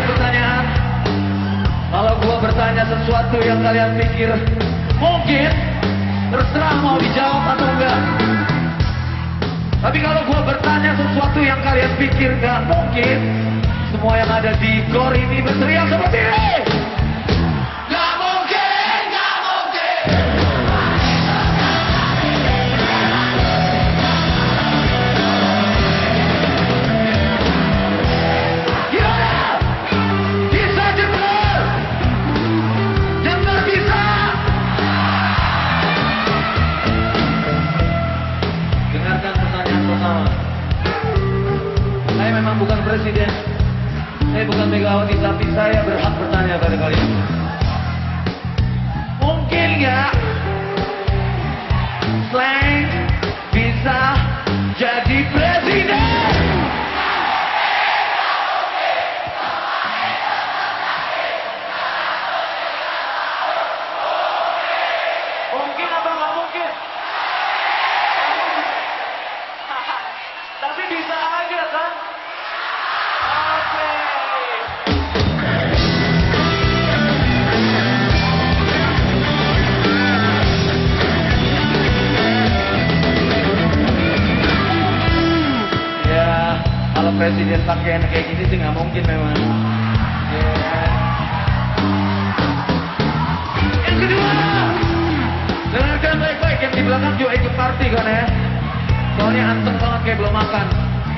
pertanyaan. Kalau gua bertanya sesuatu yang kalian pikir mungkin, terserah mau dijawab atau enggak. Tapi kalau gua bertanya sesuatu yang kalian pikir gak mungkin, semua yang ada di gor ini berteriak seperti ini. Gak mungkin, gak mungkin. Gimana? Bisa Jember? Jember bisa? Dengarkan pertanyaan pertama. Saya memang bukan presiden, saya bukan Megawati, tapi saya berhak bertanya pada kalian. Mungkin nggak Slank bisa jadi presiden? Mungkin apa nggak mungkin? Tapi bisa aja kan? Oke. Ya, kalau presiden pakaian kayak gini sih nggak mungkin memang. Ya. Yang kedua, dengarkan baik-baik, yang di belakang juga ikut party kan ya? Soalnya anteng banget kayak belum makan.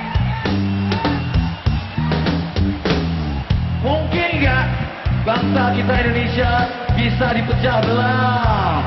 Mungkin nggak bangsa kita Indonesia bisa dipecah belah?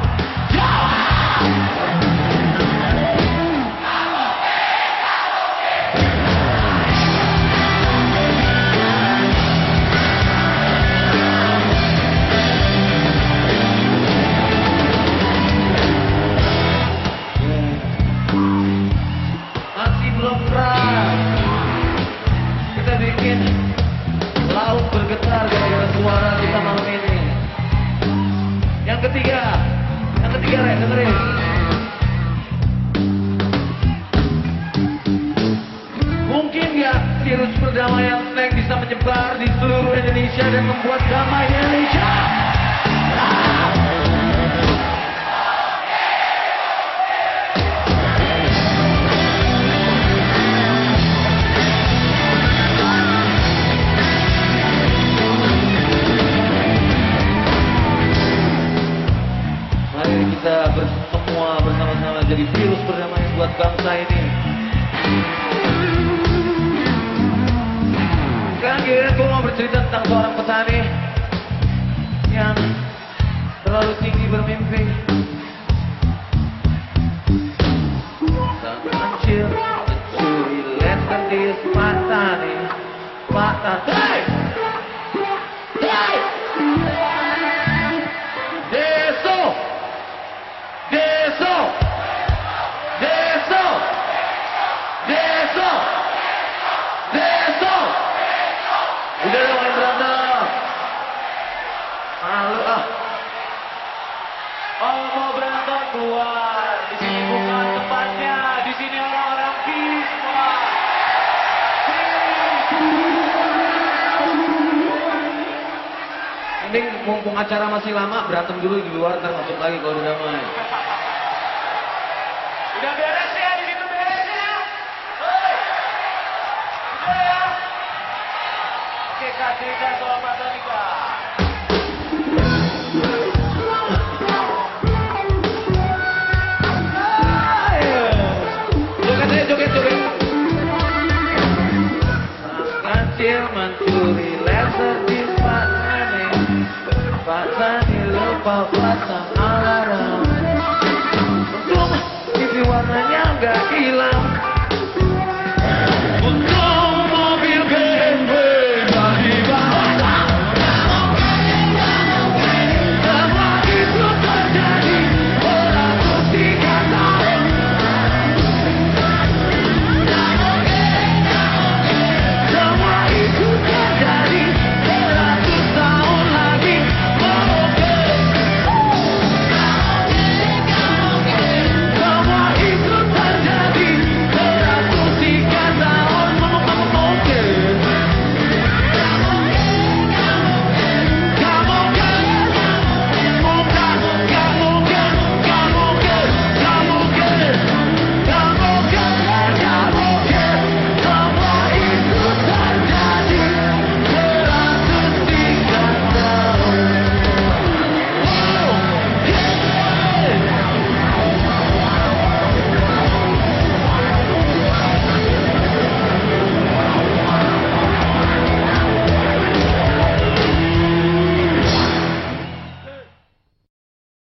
Masih belum keras. Kita bikin laut bergetar gara-gara suara kita malam ini. Yang ketiga Rek, dengerin. Mungkin nggak virus perdamaian Slank bisa menyebar di seluruh Indonesia dan membuat damai Indonesia? Mari kita semua bersama-sama jadi virus perdamaian buat bangsa ini. Sekarang giliran gue mau bercerita tentang seorang petani yang terlalu tinggi bermimpi. Sang kecil mencuri lenter di Patani. Hey! Hey! Deso! Deso! Deso! Deso! Deso! Udah dong main berantem. Malu ah. Oh mau berantem keluar. Di sini bukan tempatnya. Di sini orang-orang peace semua. Mending mumpung acara masih lama berantem dulu di luar, ntar masuk lagi kalau udah damai. Udah beres ya, di situ beres ya. Hei. Udah ya. Oke, Kak Dika soal Pak Dika. Joget. Sang kecil mencuri laser di Patani. Patani lupa pasang